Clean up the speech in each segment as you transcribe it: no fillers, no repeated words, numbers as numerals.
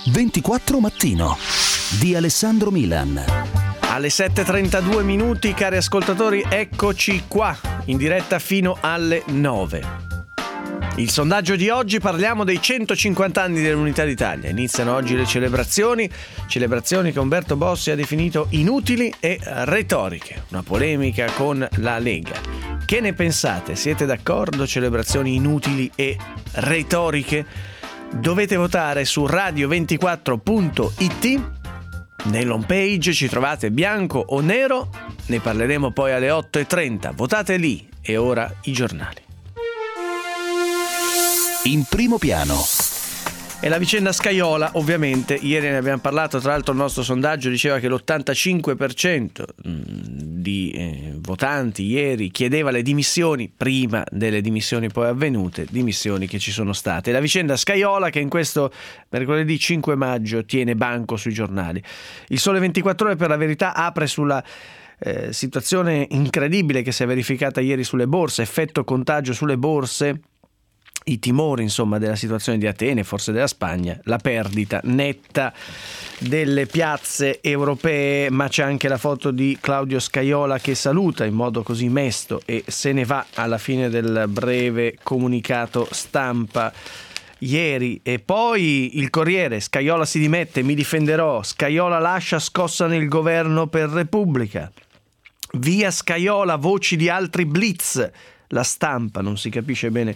24 Mattino di Alessandro Milan. Alle 7:32 minuti, cari ascoltatori, eccoci qua, in diretta fino alle 9. Il sondaggio di oggi, parliamo dei 150 anni dell'Unità d'Italia. Iniziano oggi le celebrazioni che Umberto Bossi ha definito inutili e retoriche. Una polemica con la Lega. Che ne pensate? Siete d'accordo? Celebrazioni inutili e retoriche? Dovete votare su radio24.it. Nell'home page ci trovate bianco o nero. Ne parleremo poi alle 8:30. Votate lì. E ora i giornali. In primo piano. E la vicenda Scajola, ovviamente, ieri ne abbiamo parlato, tra l'altro il nostro sondaggio diceva che l'85% di votanti ieri chiedeva le dimissioni prima delle dimissioni poi avvenute, dimissioni che ci sono state. La vicenda Scajola che in questo mercoledì 5 maggio tiene banco sui giornali. Il Sole 24 Ore, per la verità, apre sulla situazione incredibile che si è verificata ieri sulle borse, effetto contagio sulle borse. I timori, insomma, della situazione di Atene, forse della Spagna, la perdita netta delle piazze europee, ma c'è anche la foto di Claudio Scajola che saluta in modo così mesto e se ne va alla fine del breve comunicato stampa ieri. E poi il Corriere: Scajola si dimette, mi difenderò, Scajola lascia scossa nel governo per Repubblica, via Scajola, voci di altri blitz. La Stampa, non si capisce bene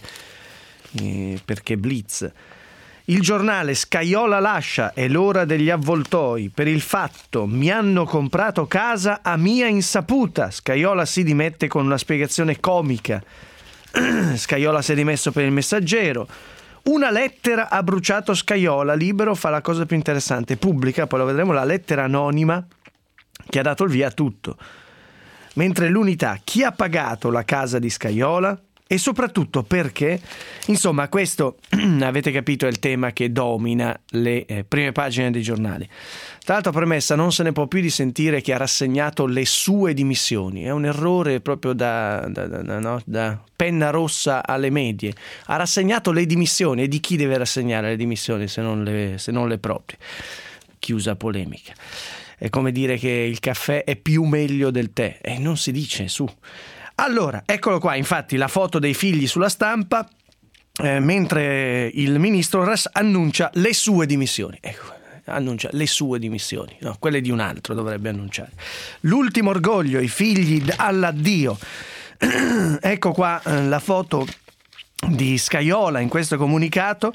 perché blitz. Il Giornale: Scajola lascia, è l'ora degli avvoltoi, per il fatto mi hanno comprato casa a mia insaputa. Scajola si dimette con una spiegazione comica. Scajola si è dimesso per il Messaggero. Una lettera ha bruciato Scajola. Libero fa la cosa più interessante, pubblica, poi lo vedremo, la lettera anonima che ha dato il via a tutto. Mentre l'Unità: chi ha pagato la casa di Scajola? E soprattutto perché, insomma, questo avete capito è il tema che domina le prime pagine dei giornali. Tra l'altro, premessa, non se ne può più di sentire che ha rassegnato le sue dimissioni. È un errore proprio da penna rossa alle medie. Ha rassegnato le dimissioni. E di chi deve rassegnare le dimissioni se non le proprie? Chiusa polemica. È come dire che il caffè è più meglio del tè. E non si dice, su. Allora, eccolo qua, infatti, la foto dei figli sulla Stampa, mentre il ministro annuncia le sue dimissioni. Ecco, annuncia le sue dimissioni, no, quelle di un altro dovrebbe annunciare. L'ultimo orgoglio, i figli all'addio. Ecco qua la foto di Scajola in questo comunicato.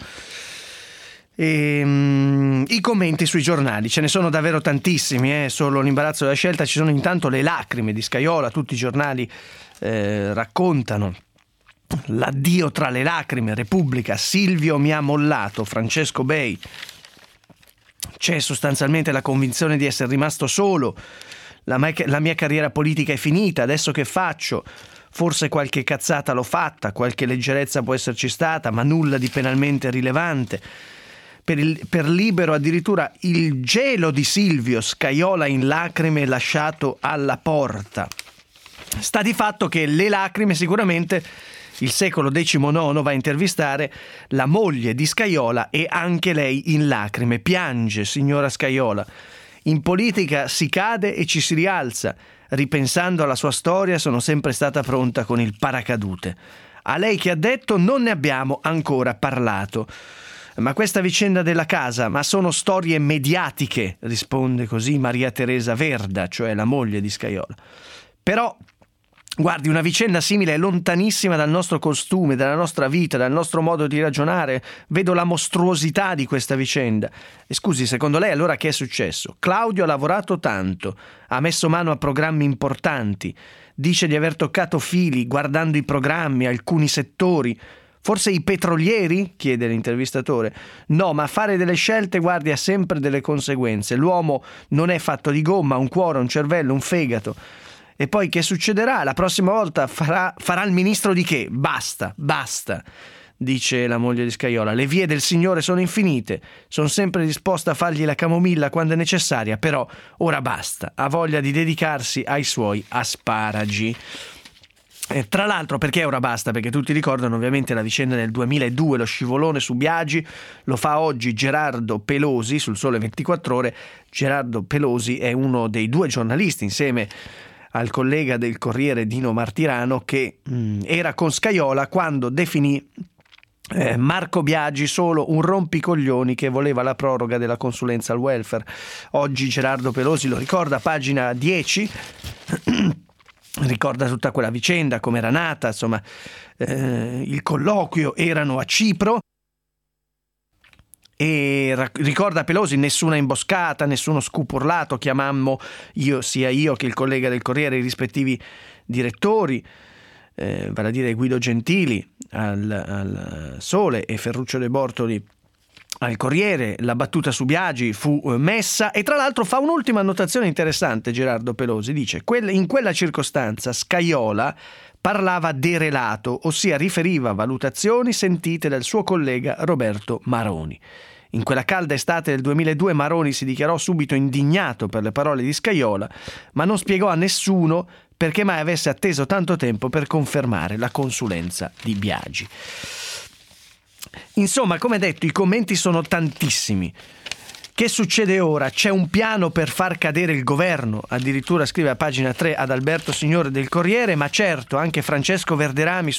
I commenti sui giornali, ce ne sono davvero tantissimi, solo l'imbarazzo della scelta. Ci sono intanto le lacrime di Scajola, tutti i giornali raccontano l'addio tra le lacrime. Repubblica: Silvio mi ha mollato, Francesco Bei. C'è sostanzialmente la convinzione di essere rimasto solo, la mia carriera politica è finita, adesso che faccio? Forse qualche cazzata l'ho fatta, qualche leggerezza può esserci stata, ma nulla di penalmente rilevante. Per Libero addirittura il gelo di Silvio, Scajola in lacrime lasciato alla porta. Sta di fatto che le lacrime, sicuramente il Secolo XIX va a intervistare la moglie di Scajola e anche lei in lacrime. Piange, signora Scajola. In politica si cade e ci si rialza. Ripensando alla sua storia sono sempre stata pronta con il paracadute. A lei che ha detto non ne abbiamo ancora parlato. Ma questa vicenda della casa, ma sono storie mediatiche, risponde così Maria Teresa Verda, cioè la moglie di Scajola. Però, guardi, una vicenda simile è lontanissima dal nostro costume, dalla nostra vita, dal nostro modo di ragionare. Vedo la mostruosità di questa vicenda. E scusi, secondo lei allora che è successo? Claudio ha lavorato tanto, ha messo mano a programmi importanti, dice di aver toccato fili guardando i programmi, alcuni settori. Forse i petrolieri? Chiede l'intervistatore. No, ma fare delle scelte, guardi, ha sempre delle conseguenze. L'uomo non è fatto di gomma, ha un cuore, un cervello, un fegato. E poi che succederà? La prossima volta farà il ministro di che? Basta, dice la moglie di Scajola. Le vie del Signore sono infinite. Sono sempre disposta a fargli la camomilla quando è necessaria, però ora basta. Ha voglia di dedicarsi ai suoi asparagi. Tra l'altro, perché ora basta? Perché tutti ricordano ovviamente la vicenda del 2002, lo scivolone su Biagi. Lo fa oggi Gerardo Pelosi sul Sole 24 Ore. Gerardo Pelosi è uno dei due giornalisti, insieme al collega del Corriere Dino Martirano, che era con Scajola quando definì Marco Biagi solo un rompicoglioni che voleva la proroga della consulenza al welfare. Oggi Gerardo Pelosi lo ricorda, pagina 10. Ricorda tutta quella vicenda, come era nata, insomma, il colloquio, erano a Cipro, e ricorda Pelosi: nessuna imboscata, nessuno scupurlato, chiamammo sia io che il collega del Corriere i rispettivi direttori, vale a dire Guido Gentili al Sole e Ferruccio De Bortoli al Corriere. La battuta su Biagi fu messa, e tra l'altro fa un'ultima annotazione interessante Gerardo Pelosi, dice: in quella circostanza Scajola parlava derelato, ossia riferiva valutazioni sentite dal suo collega Roberto Maroni. In quella calda estate del 2002 Maroni si dichiarò subito indignato per le parole di Scajola, ma non spiegò a nessuno perché mai avesse atteso tanto tempo per confermare la consulenza di Biagi. Insomma, come detto, i commenti sono tantissimi. Che succede ora? C'è un piano per far cadere il governo, addirittura scrive a pagina 3 ad Alberto Signore del Corriere, ma certo anche Francesco Verderami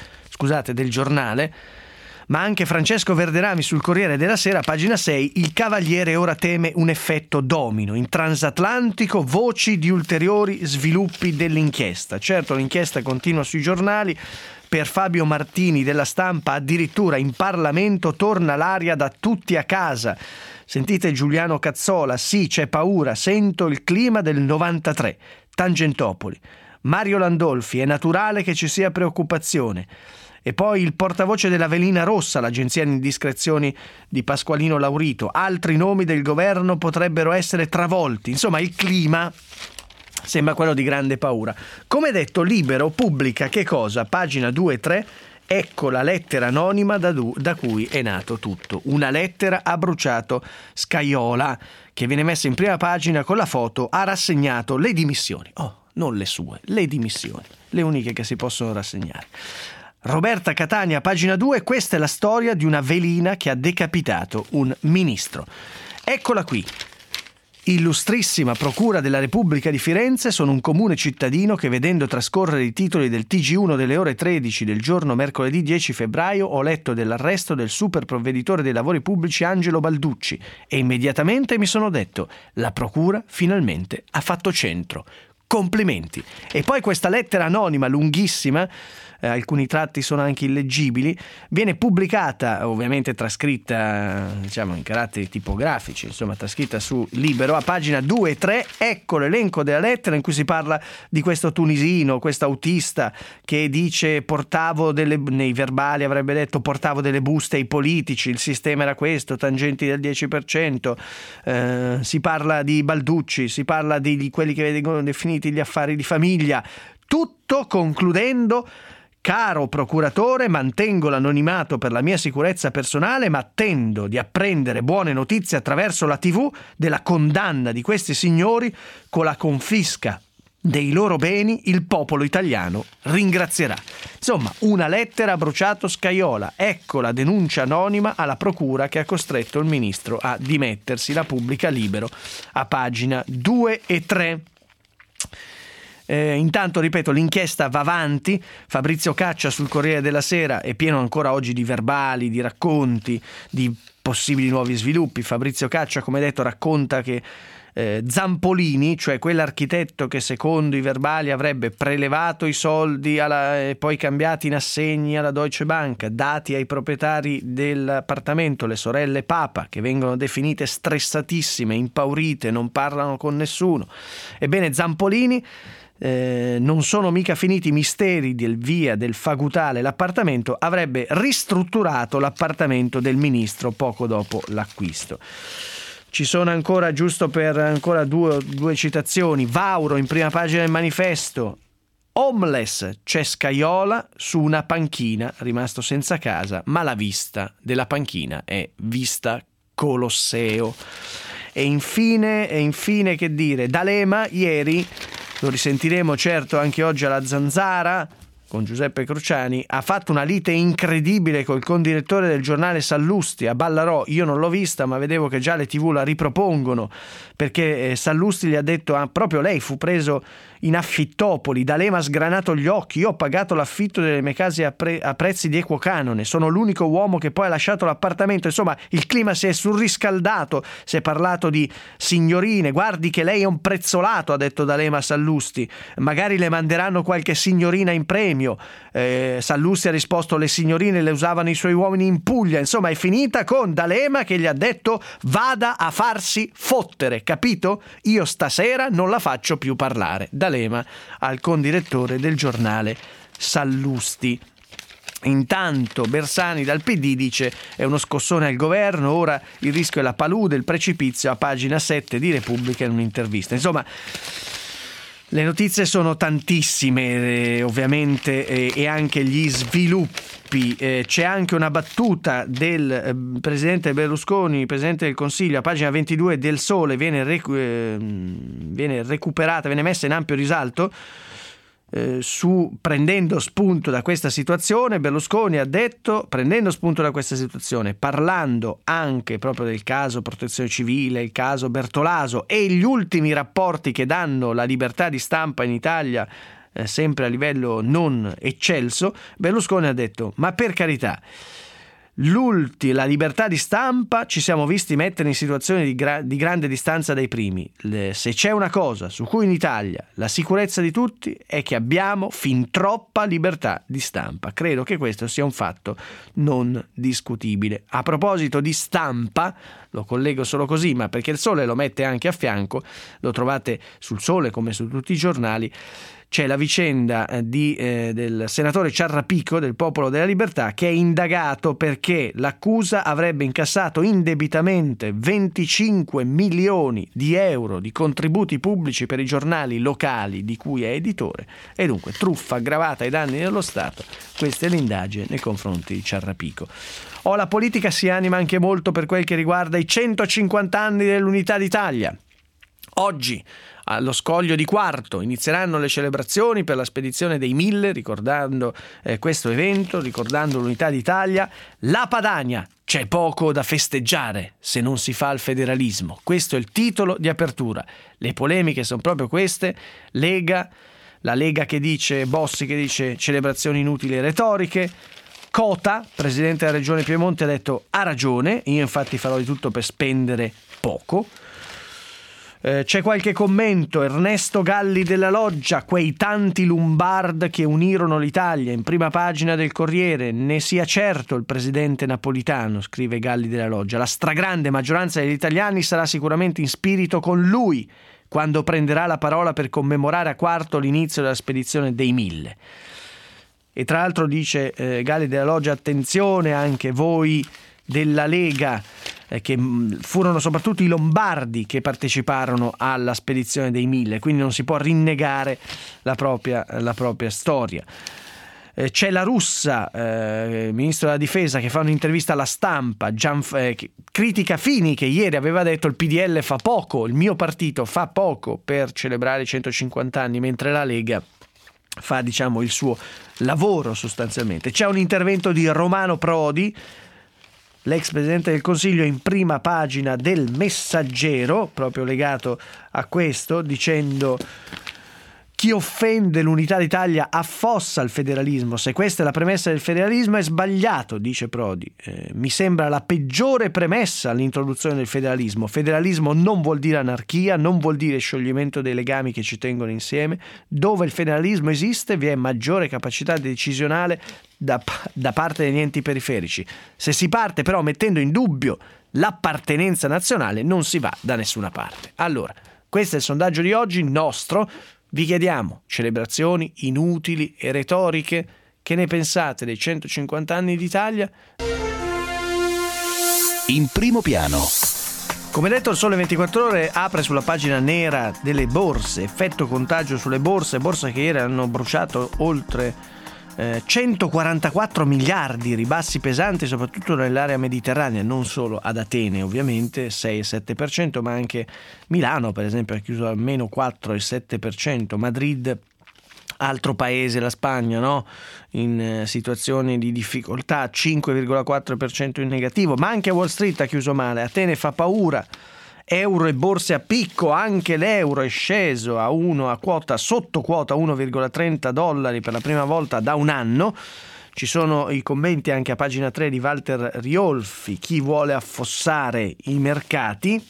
del Giornale, ma anche Francesco Verderami sul Corriere della Sera, pagina 6, il Cavaliere ora teme un effetto domino. In transatlantico voci di ulteriori sviluppi dell'inchiesta. Certo, l'inchiesta continua sui giornali. Per Fabio Martini della Stampa addirittura in Parlamento torna l'aria da tutti a casa. Sentite Giuliano Cazzola: sì, c'è paura, sento il clima del 93. Tangentopoli. Mario Landolfi: è naturale che ci sia preoccupazione. E poi il portavoce della Velina Rossa, l'agenzia di indiscrezioni di Pasqualino Laurito: altri nomi del governo potrebbero essere travolti. Insomma, il clima sembra quello di grande paura. Come detto, Libero pubblica che cosa? Pagina 2 e 3. Ecco la lettera anonima da cui è nato tutto. Una lettera ha bruciato Scajola, che viene messa in prima pagina con la foto: ha rassegnato le dimissioni. Oh, non le sue, le dimissioni, le uniche che si possono rassegnare. Roberta Catania, pagina 2, questa è la storia di una velina che ha decapitato un ministro. Eccola qui. Illustrissima Procura della Repubblica di Firenze, sono un comune cittadino che, vedendo trascorrere i titoli del TG1 delle ore 13 del giorno mercoledì 10 febbraio, ho letto dell'arresto del super provveditore dei lavori pubblici Angelo Balducci e immediatamente mi sono detto: la Procura finalmente ha fatto centro. Complimenti. E poi questa lettera anonima lunghissima, alcuni tratti sono anche illeggibili, viene pubblicata, ovviamente trascritta in caratteri tipografici, insomma trascritta su Libero a pagina 2 e 3. Ecco l'elenco della lettera in cui si parla di questo tunisino, questo autista che dice nei verbali avrebbe detto portavo delle buste ai politici, il sistema era questo, tangenti del 10%, si parla di Balducci, si parla di quelli che vengono definiti gli affari di famiglia, tutto concludendo: caro procuratore, mantengo l'anonimato per la mia sicurezza personale, ma attendo di apprendere buone notizie attraverso la TV della condanna di questi signori. Con la confisca dei loro beni il popolo italiano ringrazierà. Insomma, una lettera ha bruciato Scajola. Ecco la denuncia anonima alla procura che ha costretto il ministro a dimettersi. La pubblica Libero a pagina 2 e 3. Intanto, ripeto, l'inchiesta va avanti. Fabrizio Caccia sul Corriere della Sera è pieno ancora oggi di verbali, di racconti, di possibili nuovi sviluppi. Fabrizio Caccia, come detto, racconta che Zampolini, cioè quell'architetto che secondo i verbali avrebbe prelevato i soldi e poi cambiati in assegni alla Deutsche Bank, dati ai proprietari dell'appartamento, le sorelle Papa, che vengono definite stressatissime, impaurite, non parlano con nessuno. Ebbene, Zampolini, non sono mica finiti i misteri del via del Fagutale, l'appartamento, avrebbe ristrutturato l'appartamento del ministro poco dopo l'acquisto. Ci sono ancora, giusto per ancora due citazioni, Vauro in prima pagina del Manifesto: homeless, c'è Scajola su una panchina, rimasto senza casa, ma la vista della panchina è vista Colosseo. E infine che dire, D'Alema ieri, lo risentiremo certo anche oggi alla Zanzara, con Giuseppe Cruciani, ha fatto una lite incredibile col condirettore del giornale Sallusti a Ballarò. Io non l'ho vista, ma vedevo che già le TV la ripropongono, perché Sallusti gli ha detto, proprio lei fu preso in affittopoli, D'Alema ha sgranato gli occhi, io ho pagato l'affitto delle mie case a prezzi di equo canone, sono l'unico uomo che poi ha lasciato l'appartamento. Insomma, il clima si è surriscaldato, si è parlato di signorine, guardi che lei è un prezzolato, ha detto D'Alema a Sallusti, magari le manderanno qualche signorina in premio. Sallusti ha risposto, le signorine le usavano i suoi uomini in Puglia. Insomma, è finita con D'Alema che gli ha detto vada a farsi fottere, capito? Io stasera non la faccio più parlare. D'Alema al condirettore del giornale Sallusti. Intanto Bersani dal PD dice è uno scossone al governo, ora il rischio è la palude, il precipizio, a pagina 7 di Repubblica in un'intervista. Insomma, le notizie sono tantissime, ovviamente, e anche gli sviluppi. C'è anche una battuta del presidente Berlusconi, presidente del Consiglio, a pagina 22 del Sole, viene recuperata, viene messa in ampio risalto, prendendo spunto da questa situazione. Berlusconi ha detto, prendendo spunto da questa situazione, parlando anche proprio del caso Protezione Civile, il caso Bertolaso e gli ultimi rapporti che danno la libertà di stampa in Italia, sempre a livello non eccelso, Berlusconi ha detto, ma per carità, la libertà di stampa ci siamo visti mettere in situazioni di grande distanza dai primi. Se c'è una cosa su cui in Italia la sicurezza di tutti è che abbiamo fin troppa libertà di stampa. Credo che questo sia un fatto non discutibile. A proposito di stampa, lo collego solo così, ma perché il Sole lo mette anche a fianco, lo trovate sul Sole come su tutti i giornali. C'è la vicenda del senatore Ciarrapico del Popolo della Libertà, che è indagato perché l'accusa avrebbe incassato indebitamente 25 milioni di euro di contributi pubblici per i giornali locali di cui è editore, e dunque truffa aggravata ai danni dello Stato. Questa è l'indagine nei confronti di Ciarrapico. La politica si anima anche molto per quel che riguarda i 150 anni dell'Unità d'Italia. Oggi, allo Scoglio di Quarto, inizieranno le celebrazioni per la spedizione dei 1000, ricordando questo evento, ricordando l'Unità d'Italia. La Padania, c'è poco da festeggiare se non si fa il federalismo. Questo è il titolo di apertura. Le polemiche sono proprio queste. La Lega che dice, Bossi che dice celebrazioni inutili e retoriche. Cota, presidente della Regione Piemonte, ha detto ha ragione, io infatti farò di tutto per spendere poco. C'è qualche commento. Ernesto Galli della Loggia, quei tanti Lombard che unirono l'Italia, in prima pagina del Corriere, ne sia certo il presidente Napolitano, scrive Galli della Loggia, la stragrande maggioranza degli italiani sarà sicuramente in spirito con lui quando prenderà la parola per commemorare a Quarto l'inizio della spedizione dei 1000. E tra l'altro dice Galli della Loggia, attenzione anche voi della Lega, che furono soprattutto i lombardi che parteciparono alla spedizione dei 1000, quindi non si può rinnegare la propria storia. C'è la Russa, ministro della difesa, che fa un'intervista alla Stampa, critica Fini che ieri aveva detto il PDL fa poco, il mio partito fa poco per celebrare i 150 anni, mentre la Lega fa, diciamo, il suo lavoro sostanzialmente. C'è un intervento di Romano Prodi, l'ex presidente del Consiglio, in prima pagina del Messaggero, proprio legato a questo, dicendo: chi offende l'unità d'Italia affossa il federalismo. Se questa è la premessa del federalismo è sbagliato, dice Prodi. Mi sembra la peggiore premessa all'introduzione del federalismo. Federalismo non vuol dire anarchia, non vuol dire scioglimento dei legami che ci tengono insieme. Dove il federalismo esiste vi è maggiore capacità decisionale da parte degli enti periferici. Se si parte però mettendo in dubbio l'appartenenza nazionale, non si va da nessuna parte. Allora, questo è il sondaggio di oggi nostro. Vi chiediamo, celebrazioni inutili e retoriche, che ne pensate dei 150 anni d'Italia? In primo piano. Come detto, il Sole 24 Ore apre sulla pagina nera delle borse, effetto contagio sulle borse che ieri hanno bruciato oltre 144 miliardi, ribassi pesanti soprattutto nell'area mediterranea, non solo ad Atene ovviamente 6,7%, ma anche Milano per esempio ha chiuso almeno 4,7%, Madrid Altro paese, la Spagna, no? In situazioni di difficoltà, 5,4% in negativo, ma anche Wall Street ha chiuso male. Atene fa paura, euro e borse a picco, anche l'euro è sceso a quota sotto quota $1,30 per la prima volta da un anno. Ci sono i commenti anche a pagina 3 di Walter Riolfi, chi vuole affossare i mercati.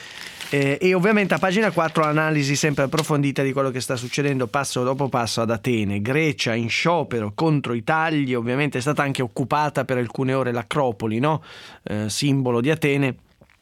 E ovviamente a pagina 4 l'analisi sempre approfondita di quello che sta succedendo passo dopo passo ad Atene. Grecia in sciopero contro i tagli, ovviamente è stata anche occupata per alcune ore l'Acropoli, no? Simbolo di Atene,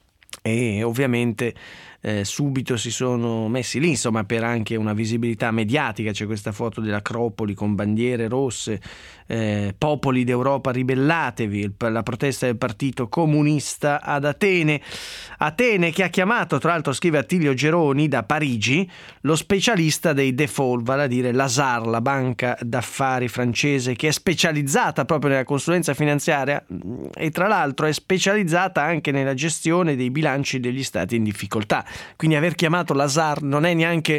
e ovviamente subito si sono messi lì, insomma, per anche una visibilità mediatica. C'è questa foto dell'Acropoli con bandiere rosse, popoli d'Europa ribellatevi, la protesta del partito comunista ad Atene che ha chiamato, tra l'altro scrive Attilio Geroni da Parigi, lo specialista dei default, vale a dire Lazard, la banca d'affari francese che è specializzata proprio nella consulenza finanziaria e tra l'altro è specializzata anche nella gestione dei bilanci degli stati in difficoltà. Quindi aver chiamato Lazard non è neanche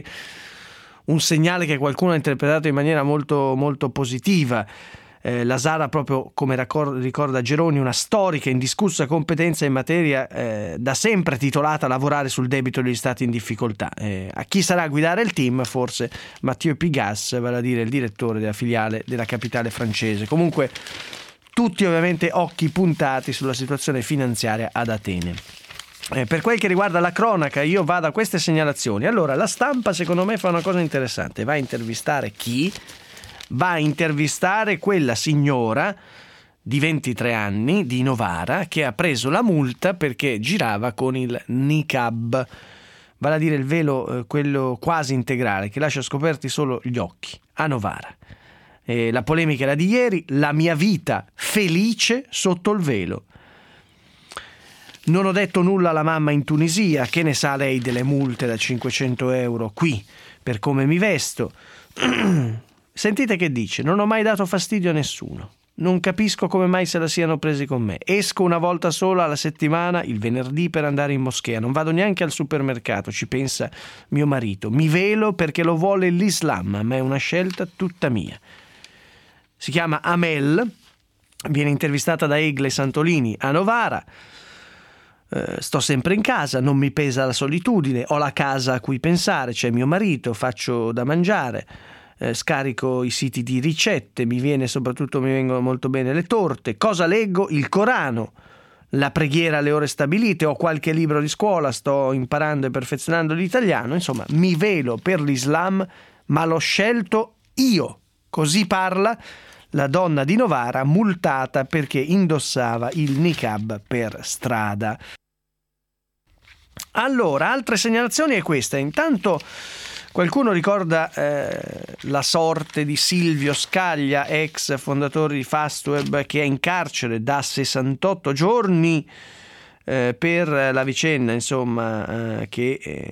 un segnale che qualcuno ha interpretato in maniera molto, molto positiva. Lazard ha proprio, come ricorda Geroni, una storica e indiscussa competenza in materia, da sempre titolata a lavorare sul debito degli stati in difficoltà. A chi sarà a guidare il team? Forse Mathieu Pigasse, vale a dire il direttore della filiale della capitale francese. Comunque tutti ovviamente occhi puntati sulla situazione finanziaria ad Atene. Per quel che riguarda la cronaca, io vado a queste segnalazioni. Allora, la Stampa secondo me fa una cosa interessante, va a intervistare chi? Va a intervistare quella signora di 23 anni di Novara che ha preso la multa perché girava con il niqab, vale a dire il velo, quello quasi integrale che lascia scoperti solo gli occhi, a Novara. La polemica era di ieri, la mia vita felice sotto il velo. Non ho detto nulla alla mamma in Tunisia, che ne sa lei delle multe da 500 euro qui per come mi vesto. Sentite che dice: non ho mai dato fastidio a nessuno, non capisco come mai se la siano presi con me, esco una volta sola alla settimana, il venerdì, per andare in moschea, non vado neanche al supermercato, ci pensa mio marito, mi velo perché lo vuole l'Islam, ma è una scelta tutta mia. Si chiama Amel, viene intervistata da Egle Santolini a Novara. Sto sempre in casa, non mi pesa la solitudine, ho la casa a cui pensare, c'è mio marito, faccio da mangiare, scarico i siti di ricette, mi vengono molto bene le torte. Cosa leggo? Il Corano, la preghiera alle ore stabilite, ho qualche libro di scuola, sto imparando e perfezionando l'italiano, insomma mi velo per l'Islam, ma l'ho scelto io. Così parla la donna di Novara multata perché indossava il niqab per strada. Allora, altre segnalazioni è questa. Intanto qualcuno ricorda la sorte di Silvio Scaglia, ex fondatore di Fastweb, che è in carcere da 68 giorni per la vicenda, insomma, che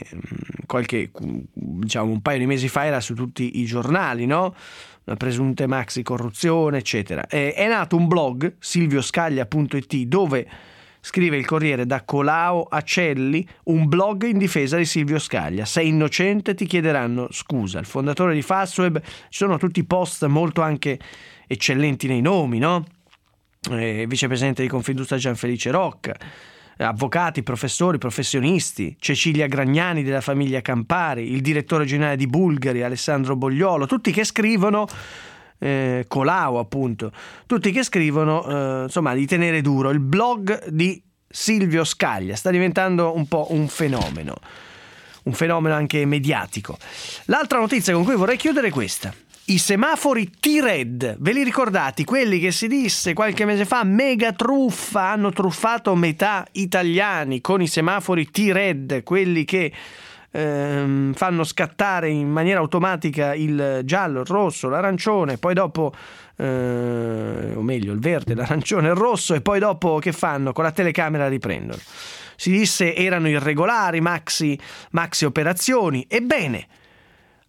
un paio di mesi fa era su tutti i giornali, no? Una presunta maxi corruzione, eccetera. È nato un blog, silvioscaglia.it, dove scrive il Corriere da Colao a Celli, un blog in difesa di Silvio Scaglia. Sei innocente, ti chiederanno scusa. Il fondatore di Fastweb, ci sono tutti post molto anche eccellenti nei nomi, no? Vicepresidente di Confindustria Gianfelice Rocca, avvocati, professori, professionisti, Cecilia Gragnani della famiglia Campari, il direttore generale di Bulgari Alessandro Bogliolo, tutti che scrivono, Colau appunto, tutti che scrivono insomma di tenere duro. Il blog di Silvio Scaglia sta diventando un po' un fenomeno anche mediatico. L'altra notizia con cui vorrei chiudere è questa: i semafori T-Red, ve li ricordate? Quelli che si disse qualche mese fa, mega truffa, hanno truffato metà italiani con i semafori T-Red, quelli che fanno scattare in maniera automatica il giallo, il rosso, l'arancione, poi dopo o meglio il verde, l'arancione e il rosso, e poi dopo che fanno? Con la telecamera riprendono. Si disse erano irregolari, maxi operazioni. Ebbene,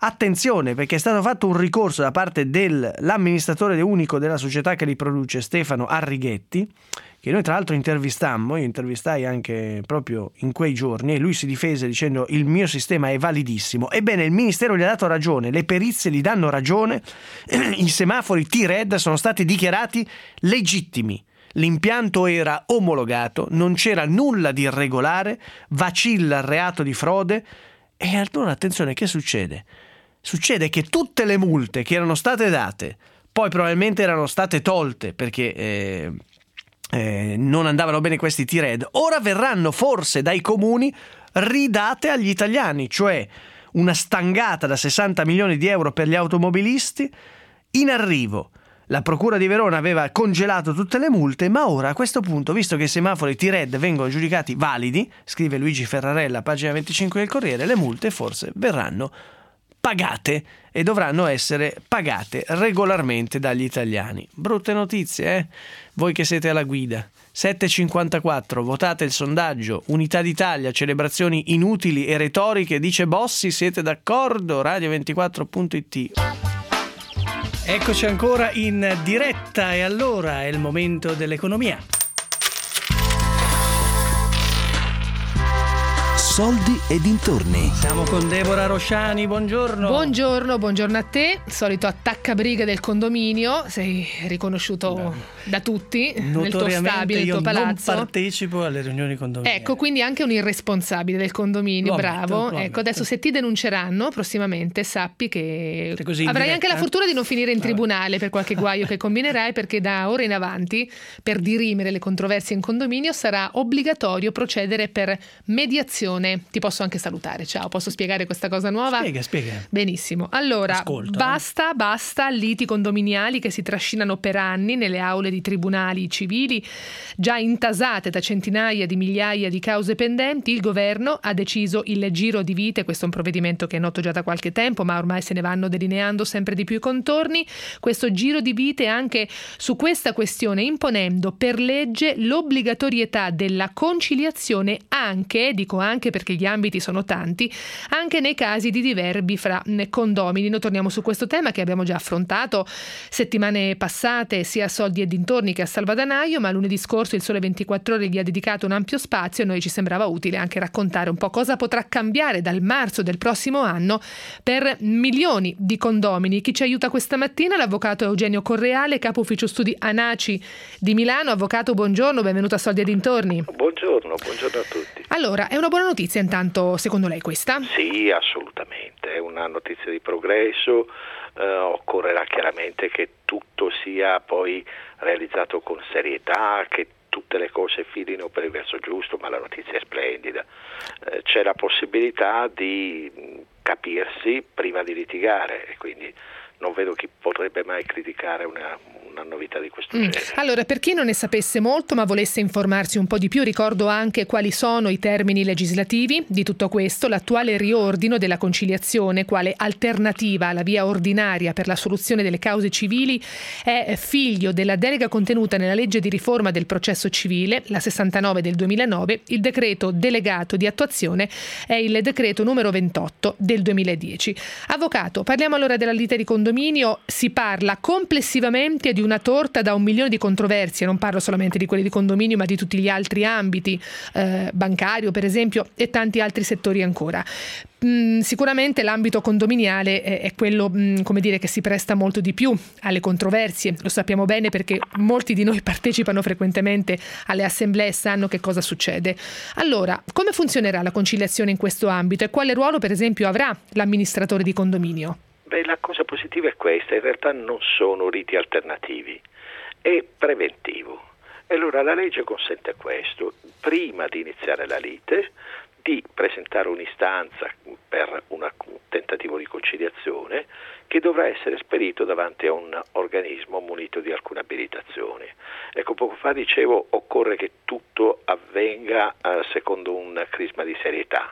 attenzione, perché è stato fatto un ricorso da parte dell'amministratore unico della società che li produce, Stefano Arrighetti, che noi tra l'altro intervistammo. Io intervistai anche proprio in quei giorni, e lui si difese dicendo: il mio sistema è validissimo. Ebbene, il ministero gli ha dato ragione, le perizie gli danno ragione, i semafori T-Red sono stati dichiarati legittimi. L'impianto era omologato, non c'era nulla di irregolare, vacilla il reato di frode. E allora attenzione, che succede? Succede che tutte le multe che erano state date, poi probabilmente erano state tolte perché non andavano bene questi T-Red, ora verranno forse dai comuni ridate agli italiani, cioè una stangata da 60 milioni di euro per gli automobilisti. In arrivo la Procura di Verona aveva congelato tutte le multe, ma ora a questo punto, visto che i semafori T-Red vengono giudicati validi, scrive Luigi Ferrarella, pagina 25 del Corriere, le multe forse verranno pagate e dovranno essere pagate regolarmente dagli italiani. Brutte notizie, Voi che siete alla guida. 7.54, votate il sondaggio. Unità d'Italia, celebrazioni inutili e retoriche, dice Bossi, siete d'accordo? Radio24.it. Eccoci ancora in diretta e allora è il momento dell'economia. Soldi e dintorni. Siamo con Deborah Rosciani, buongiorno. Buongiorno a te. Solito attaccabriga del condominio, sei riconosciuto da tutti nel tuo stabile, nel tuo palazzo. Io non partecipo alle riunioni condominiali. Ecco, quindi anche un irresponsabile del condominio, bravo. Ecco, adesso se ti denunceranno prossimamente, sappi che avrai anche la fortuna di non finire in tribunale per qualche guaio che combinerai, perché da ora in avanti, per dirimere le controversie in condominio, sarà obbligatorio procedere per mediazione. Ti posso anche salutare, ciao, posso spiegare questa cosa nuova? Spiega. Benissimo, allora, basta liti condominiali che si trascinano per anni nelle aule di tribunali civili, già intasate da centinaia di migliaia di cause pendenti. Il governo ha deciso il giro di vite, questo è un provvedimento che è noto già da qualche tempo, ma ormai se ne vanno delineando sempre di più i contorni, questo giro di vite anche su questa questione, imponendo per legge l'obbligatorietà della conciliazione anche perché gli ambiti sono tanti, anche nei casi di diverbi fra condomini. Noi torniamo su questo tema che abbiamo già affrontato settimane passate sia a Soldi e dintorni che a Salvadanaio, ma lunedì scorso il Sole 24 Ore gli ha dedicato un ampio spazio e noi ci sembrava utile anche raccontare un po' cosa potrà cambiare dal marzo del prossimo anno per milioni di condomini. Chi ci aiuta questa mattina è l'avvocato Eugenio Correale, capo ufficio studi ANACI di Milano. Avvocato, buongiorno, benvenuto a Soldi e dintorni. Buongiorno a tutti. Allora, è una buona notizia intanto, secondo lei, questa? Sì, assolutamente, è una notizia di progresso. Occorrerà chiaramente che tutto sia poi realizzato con serietà, che tutte le cose filino per il verso giusto, ma la notizia è splendida. C'è la possibilità di capirsi prima di litigare e quindi non vedo chi potrebbe mai criticare una novità di questo genere. Allora, per chi non ne sapesse molto ma volesse informarsi un po' di più, ricordo anche quali sono i termini legislativi di tutto questo. L'attuale riordino della conciliazione quale alternativa alla via ordinaria per la soluzione delle cause civili è figlio della delega contenuta nella legge di riforma del processo civile, la 69 del 2009. Il decreto delegato di attuazione è il decreto numero 28 del 2010. Avvocato, parliamo allora della lite di condominio. Si parla complessivamente di una torta da 1 milione di controversie, non parlo solamente di quelli di condominio ma di tutti gli altri ambiti, bancario per esempio e tanti altri settori ancora. Sicuramente l'ambito condominiale è quello che si presta molto di più alle controversie, lo sappiamo bene perché molti di noi partecipano frequentemente alle assemblee e sanno che cosa succede. Allora, come funzionerà la conciliazione in questo ambito e quale ruolo per esempio avrà l'amministratore di condominio? La cosa positiva è questa, in realtà non sono riti alternativi, è preventivo. E allora la legge consente questo: prima di iniziare la lite, di presentare un'istanza per un tentativo di conciliazione che dovrà essere spedito davanti a un organismo munito di alcune abilitazioni. Ecco, poco fa dicevo, occorre che tutto avvenga secondo un crisma di serietà.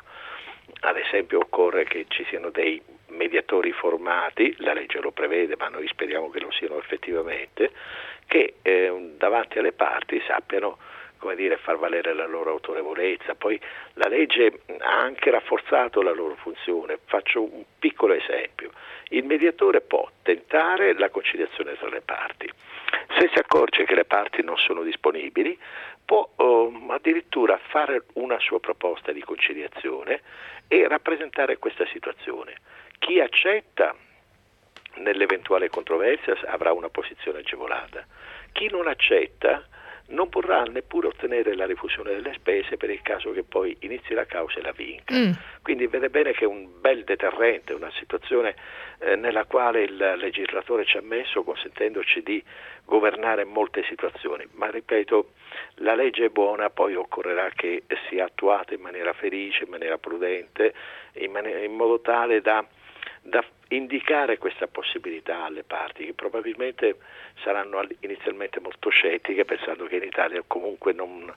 Ad esempio occorre che ci siano dei mediatori formati, la legge lo prevede ma noi speriamo che lo siano effettivamente, che davanti alle parti sappiano far valere la loro autorevolezza. Poi la legge ha anche rafforzato la loro funzione. Faccio un piccolo esempio: il mediatore può tentare la conciliazione tra le parti. Se si accorge che le parti non sono disponibili, può addirittura fare una sua proposta di conciliazione e rappresentare questa situazione. Chi accetta nell'eventuale controversia avrà una posizione agevolata. Chi non accetta non potrà neppure ottenere la rifusione delle spese per il caso che poi inizi la causa e la vinca. Quindi vede bene che è un bel deterrente, una situazione nella quale il legislatore ci ha messo, consentendoci di governare molte situazioni. Ma ripeto, la legge è buona, poi occorrerà che sia attuata in maniera felice, in maniera prudente, in modo tale da indicare questa possibilità alle parti, che probabilmente saranno inizialmente molto scettiche, pensando che in Italia comunque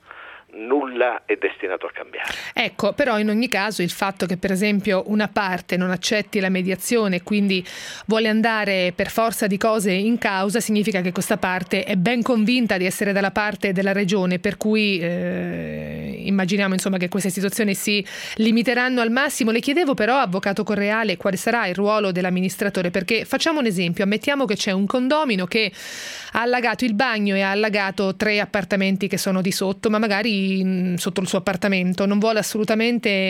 nulla è destinato a cambiare. Ecco, però in ogni caso il fatto che per esempio una parte non accetti la mediazione e quindi vuole andare per forza di cose in causa, significa che questa parte è ben convinta di essere dalla parte della regione, per cui immaginiamo insomma che queste situazioni si limiteranno al massimo. Le chiedevo però, avvocato Correale, quale sarà il ruolo dell'amministratore, perché facciamo un esempio: ammettiamo che c'è un condomino che ha allagato il bagno e ha allagato 3 appartamenti che sono di sotto, ma magari sotto il suo appartamento non vuole assolutamente,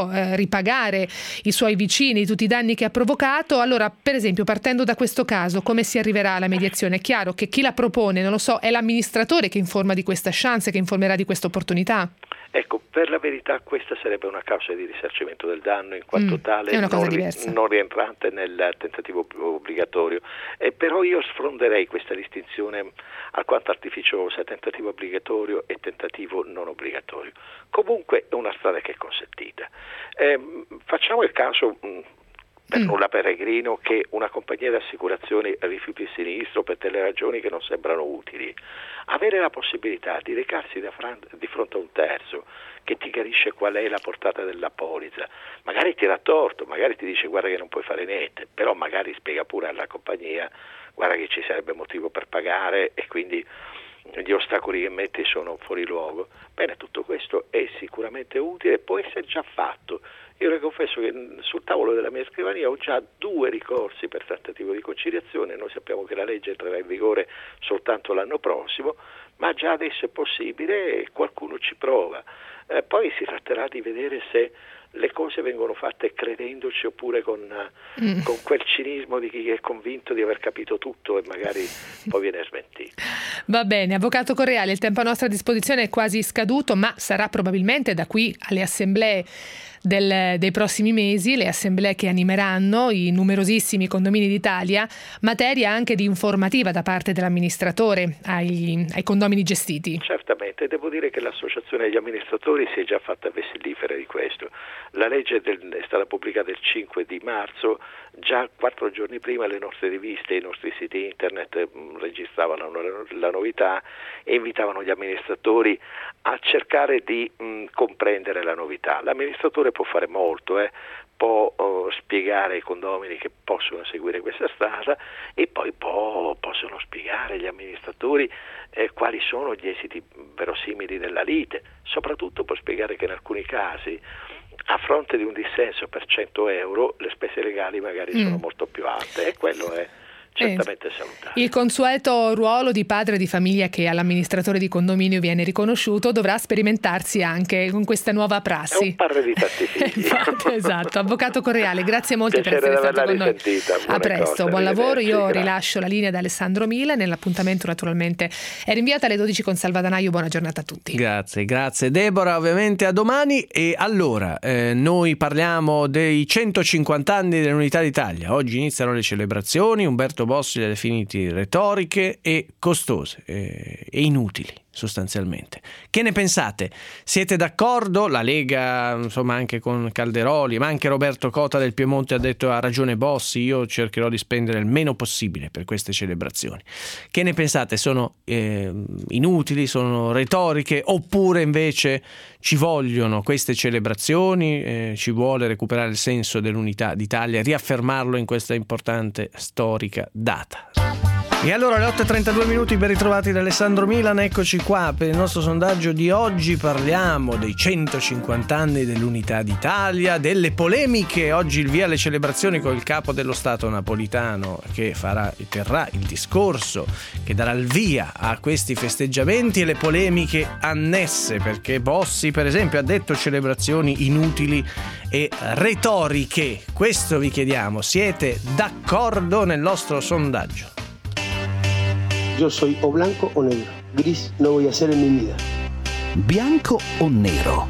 ripagare i suoi vicini tutti i danni che ha provocato. Allora, per esempio, partendo da questo caso, come si arriverà alla mediazione? È chiaro che chi la propone, è l'amministratore che informa di questa chance, che informerà di questa opportunità. Ecco, per la verità questa sarebbe una causa di risarcimento del danno, in quanto tale non rientrante nel tentativo obbligatorio. Però io sfronderei questa distinzione alquanto artificiosa, tentativo obbligatorio e tentativo non obbligatorio. Comunque è una strada che è consentita. Facciamo il caso, per nulla peregrino, che una compagnia di assicurazioni rifiuti il sinistro per delle ragioni che non sembrano utili. Avere la possibilità di recarsi di fronte a un terzo che ti chiarisce qual è la portata della polizza, magari ti dà torto, magari ti dice guarda che non puoi fare niente, però magari spiega pure alla compagnia guarda che ci sarebbe motivo per pagare e quindi gli ostacoli che metti sono fuori luogo. Bene, tutto questo è sicuramente utile e può essere già fatto. Io le confesso che sul tavolo della mia scrivania ho già 2 ricorsi per tentativo di conciliazione. Noi sappiamo che la legge entrerà in vigore soltanto l'anno prossimo, ma già adesso è possibile e qualcuno ci prova. Poi si tratterà di vedere se le cose vengono fatte credendoci oppure con quel cinismo di chi è convinto di aver capito tutto e magari poi viene smentito. Va bene, avvocato Correale, il tempo a nostra disposizione è quasi scaduto, ma sarà probabilmente da qui alle assemblee dei prossimi mesi, le assemblee che animeranno i numerosissimi condomini d'Italia, materia anche di informativa da parte dell'amministratore ai condomini gestiti. Certamente, devo dire che l'associazione degli amministratori si è già fatta vessilifera di questo. La legge è stata pubblicata il 5 di marzo, già 4 giorni prima le nostre riviste e i nostri siti internet registravano la novità e invitavano gli amministratori a cercare di comprendere la novità. L'amministratore può fare molto, può spiegare ai condomini che possono seguire questa strada e poi possono spiegare agli amministratori quali sono gli esiti verosimili della lite. Soprattutto può spiegare che in alcuni casi, a fronte di un dissenso per 100 euro, le spese legali magari sono molto più alte, e quello è certamente salutare. Il consueto ruolo di padre di famiglia che all'amministratore di condominio viene riconosciuto dovrà sperimentarsi anche con questa nuova prassi. È un parre di tanti figli. Esatto. Avvocato Correale, grazie molte per essere stato con noi. A presto, buon lavoro. Io rilascio la linea ad Alessandro Mila. Nell'appuntamento naturalmente è rinviata alle 12 con Salvadanaio. Buona giornata a tutti. Grazie Deborah, ovviamente a domani. E allora noi parliamo dei 150 anni dell'Unità d'Italia. Oggi iniziano le celebrazioni. Umberto Bossi le ha definiti retoriche e costose e inutili sostanzialmente. Che ne pensate? Siete d'accordo? La Lega, insomma, anche con Calderoli, ma anche Roberto Cota del Piemonte ha detto ha ragione Bossi, io cercherò di spendere il meno possibile per queste celebrazioni. Che ne pensate? Sono inutili, sono retoriche, oppure invece ci vogliono queste celebrazioni, ci vuole recuperare il senso dell'unità d'Italia, riaffermarlo in questa importante storica data? E allora, alle 8:32 ben ritrovati da Alessandro Milan, eccoci qua per il nostro sondaggio di oggi. Parliamo dei 150 anni dell'Unità d'Italia, delle polemiche. Oggi il via alle celebrazioni con il capo dello Stato Napolitano che terrà il discorso che darà il via a questi festeggiamenti e le polemiche annesse, perché Bossi per esempio ha detto celebrazioni inutili e retoriche. Questo vi chiediamo, siete d'accordo nel nostro sondaggio? Yo soy o blanco o negro. Gris no voy a ser en mi vida. Bianco o nero?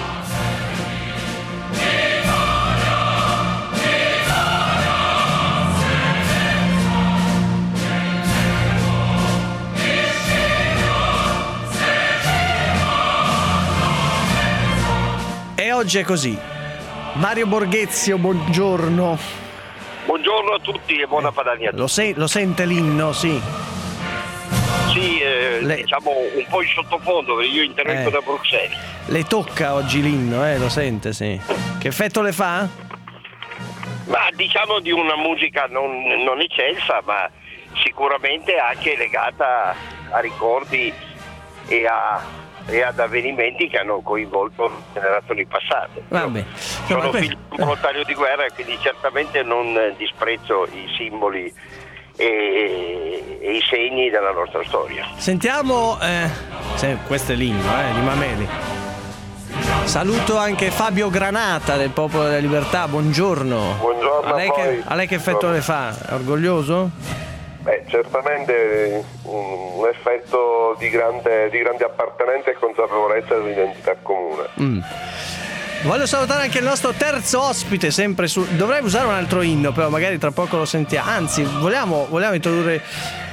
E oggi è così. Mario Borghezio, buongiorno. Buongiorno a tutti e buona Padania a tutti. Lo sente l'inno, sì? Sì, diciamo un po' in sottofondo, perché io intervengo da Bruxelles. Le tocca oggi l'inno, lo sente, sì. Che effetto le fa? Ma diciamo di una musica non eccelsa, ma sicuramente anche legata a ricordi e ad avvenimenti che hanno coinvolto generazioni passate. Vabbè. Sono figlio di un volontario di guerra e quindi certamente non disprezzo i simboli e i segni della nostra storia. Sentiamo, questo è l'inno di Mameli. Saluto anche Fabio Granata del Popolo della Libertà, buongiorno. Buongiorno a lei che effetto le fa? È orgoglioso? Beh, certamente un effetto di grande appartenenza e consapevolezza dell'identità comune. Voglio salutare anche il nostro terzo ospite, sempre dovrei usare un altro inno, però magari tra poco lo sentiamo. Anzi, vogliamo introdurre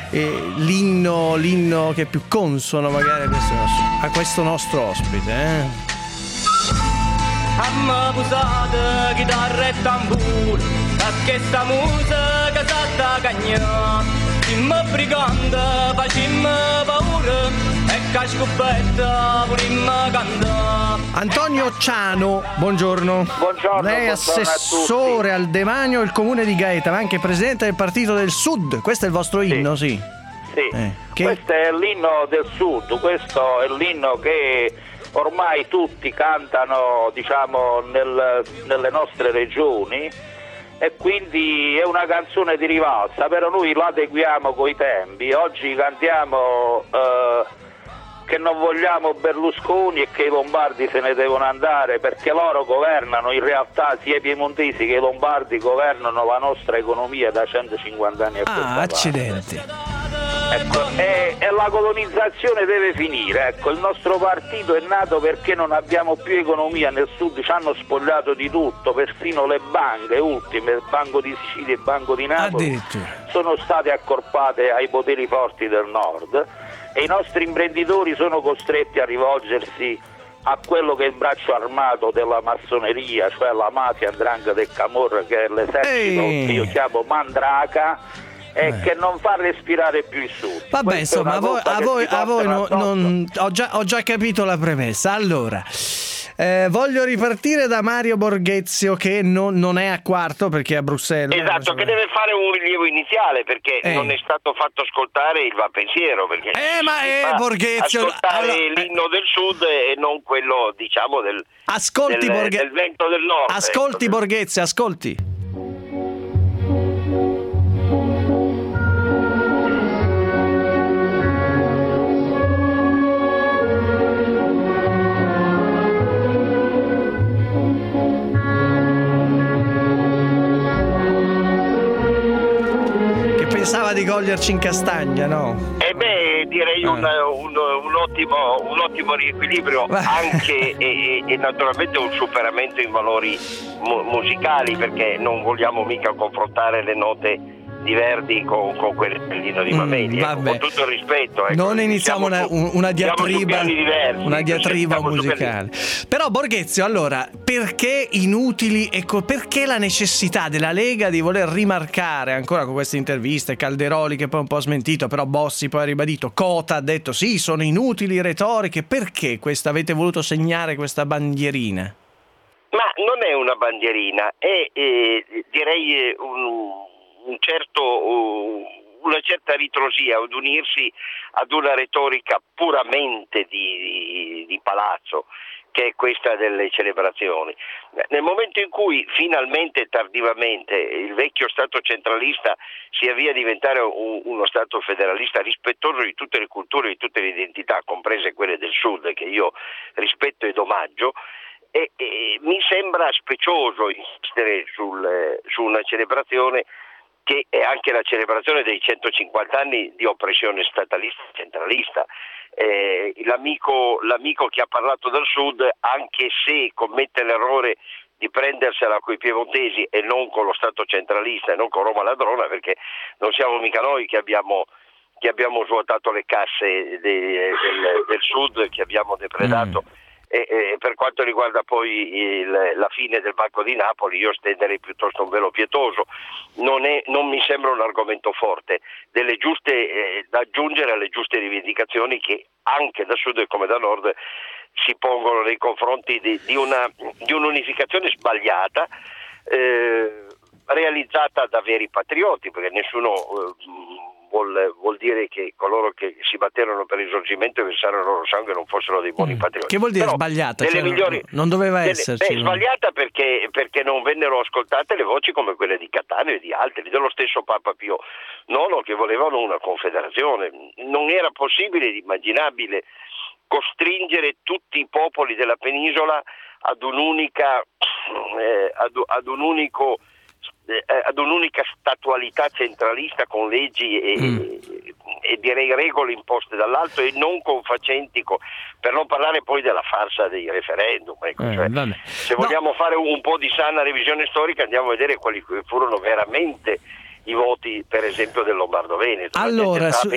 l'inno che è più consono magari a questo nostro ospite. Amma busata, chitarra e tamburo, a questa musica s'atta cagna. Imma brigante, facimma paura, e cascopetta volimma cantare. Antonio Ciano, buongiorno. Buongiorno. Lei è assessore al demanio del comune di Gaeta, ma anche presidente del Partito del Sud. Questo è il vostro inno, sì? Sì, questo è l'inno del Sud, questo è l'inno che ormai tutti cantano, diciamo, nelle nostre regioni, e quindi è una canzone di rivalsa, però noi la adeguiamo coi tempi. Oggi cantiamo che non vogliamo Berlusconi e che i lombardi se ne devono andare, perché loro governano, in realtà sia i piemontesi che i lombardi governano la nostra economia da 150 anni a questa parte. Accidenti. Ecco, e la colonizzazione deve finire. Ecco, il nostro partito è nato perché non abbiamo più economia nel sud, ci hanno spogliato di tutto, persino le banche ultime, il Banco di Sicilia e il Banco di Napoli sono state accorpate ai poteri forti del nord, e i nostri imprenditori sono costretti a rivolgersi a quello che è il braccio armato della massoneria, cioè la mafia, 'ndrangheta e camorra, che è l'esercito che io chiamo Mandraka, e che non fa respirare più il sud. Vabbè, insomma, a voi ho già capito la premessa. Allora, voglio ripartire da Mario Borghezio, che non è a quarto perché è a Bruxelles. Esatto, che deve fare un rilievo iniziale, perché non è stato fatto ascoltare il va pensiero, perché Borghezio, ascoltare l'inno del sud e non quello, diciamo, del vento del nord. Ascolti, Borghezio, ascolti. Pensava di coglierci in castagna, no? Direi un ottimo riequilibrio, anche e naturalmente un superamento in valori musicali, perché non vogliamo mica confrontare le note di Verdi con quelle dell'inno di Mameli, con tutto il rispetto. Non iniziamo una diatriba musicale. Però Borghezio, allora, perché inutili, perché la necessità della Lega di voler rimarcare ancora con queste interviste, Calderoli che poi un po' smentito, però Bossi poi ha ribadito, Cota ha detto sì, sono inutili retoriche, perché avete voluto segnare questa bandierina? Ma non è una bandierina, è direi un certo una certa ritrosia, ad unirsi ad una retorica puramente di palazzo, che è questa delle celebrazioni. Nel momento in cui finalmente, tardivamente, il vecchio Stato centralista si avvia a diventare uno Stato federalista rispettoso di tutte le culture, di tutte le identità, comprese quelle del Sud, che io rispetto ed omaggio, e mi sembra specioso insistere su una celebrazione che è anche la celebrazione dei 150 anni di oppressione statalista e centralista. L'amico che ha parlato del Sud, anche se commette l'errore di prendersela coi piemontesi e non con lo Stato centralista e non con Roma ladrona, perché non siamo mica noi che abbiamo svuotato le casse del Sud, che abbiamo depredato. E per quanto riguarda poi la fine del Banco di Napoli, io stenderei piuttosto un velo pietoso. Non mi sembra un argomento forte, delle giuste da aggiungere alle giuste rivendicazioni che anche da Sud come da Nord si pongono nei confronti di un'unificazione sbagliata, realizzata da veri patrioti, perché nessuno vuol dire che coloro che si batterono per il Risorgimento e versarono il loro sangue non fossero dei buoni patrioti. Che vuol dire però, sbagliata? Non doveva esserci. Sbagliata perché non vennero ascoltate le voci come quelle di Cattaneo e di altri, dello stesso Papa Pio IX, che volevano una confederazione. Non era possibile ed immaginabile costringere tutti i popoli della penisola ad un'unica statualità centralista con leggi e direi regole imposte dall'alto e non confacenti, per non parlare poi della farsa dei referendum. Se vogliamo fare un po' di sana revisione storica, andiamo a vedere quali furono veramente i voti, per esempio, del Lombardo-Veneto. Allora, stava